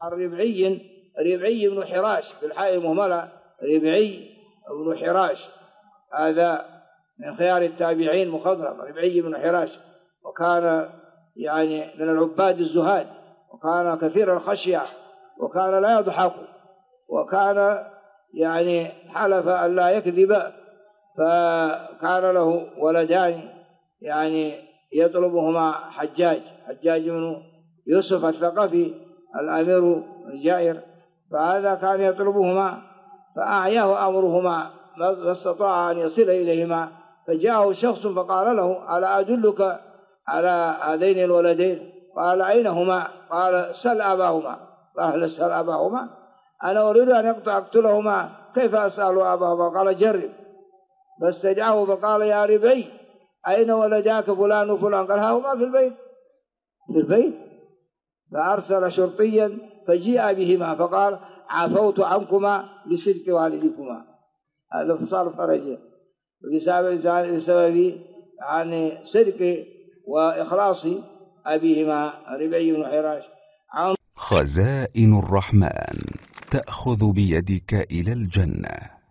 ربعي بن حراش بالحاء المهملة، ربعي بن حراش، هذا من خيار التابعين مخضرم، ربعي بن حراش، وكان يعني من العباد الزهاد، وكان كثير الخشية، وكان لا يضحك، وكان يعني حلف أن لا يكذب، فكان له ولدان يعني يطلبهما حجاج بن يوسف الثقفي الأمير الجائر، فهذا كان يطلبهما فأعياه أمرهما ما استطاع أن يصل إليهما، فجاءه شخص فقال له: ألا أدلك على هذين الولدين؟ قال: أين هما؟ قال: سل أباهما. قال: سل أباهما؟ أنا أريد أن أقتلهما، كيف أسأل أباهما؟ قال: جرب. فاستدعاه فقال: يا ربعي أين ولداك فلان وفلان؟ قال: ها هما في البيت. فأرسل شرطيا فجيء بهما فقال: عفوت عنكما بصدق والدكما. هذا صار فرجا بسبب يعني صدق وإخلاص أبيهما ربعي بن حراش. خزائن الرحمن تأخذ بيدك إلى الجنة.